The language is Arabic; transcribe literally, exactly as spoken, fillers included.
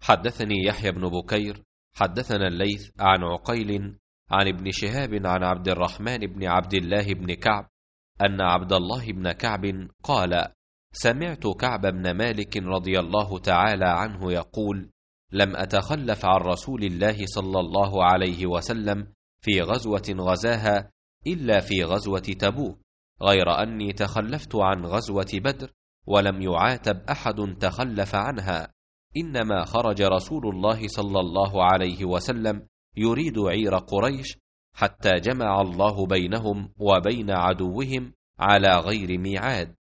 حدثني يحيى بن بكير حدثنا الليث عن عقيل عن ابن شهاب عن عبد الرحمن بن عبد الله بن كعب أن عبد الله بن كعب قال: سمعت كعب بن مالك رضي الله تعالى عنه يقول: لم أتخلف عن رسول الله صلى الله عليه وسلم في غزوة غزاها إلا في غزوة تبوك، غير أني تخلفت عن غزوة بدر ولم يعاتب أحد تخلف عنها، إنما خرج رسول الله صلى الله عليه وسلم يريد عير قريش حتى جمع الله بينهم وبين عدوهم على غير ميعاد.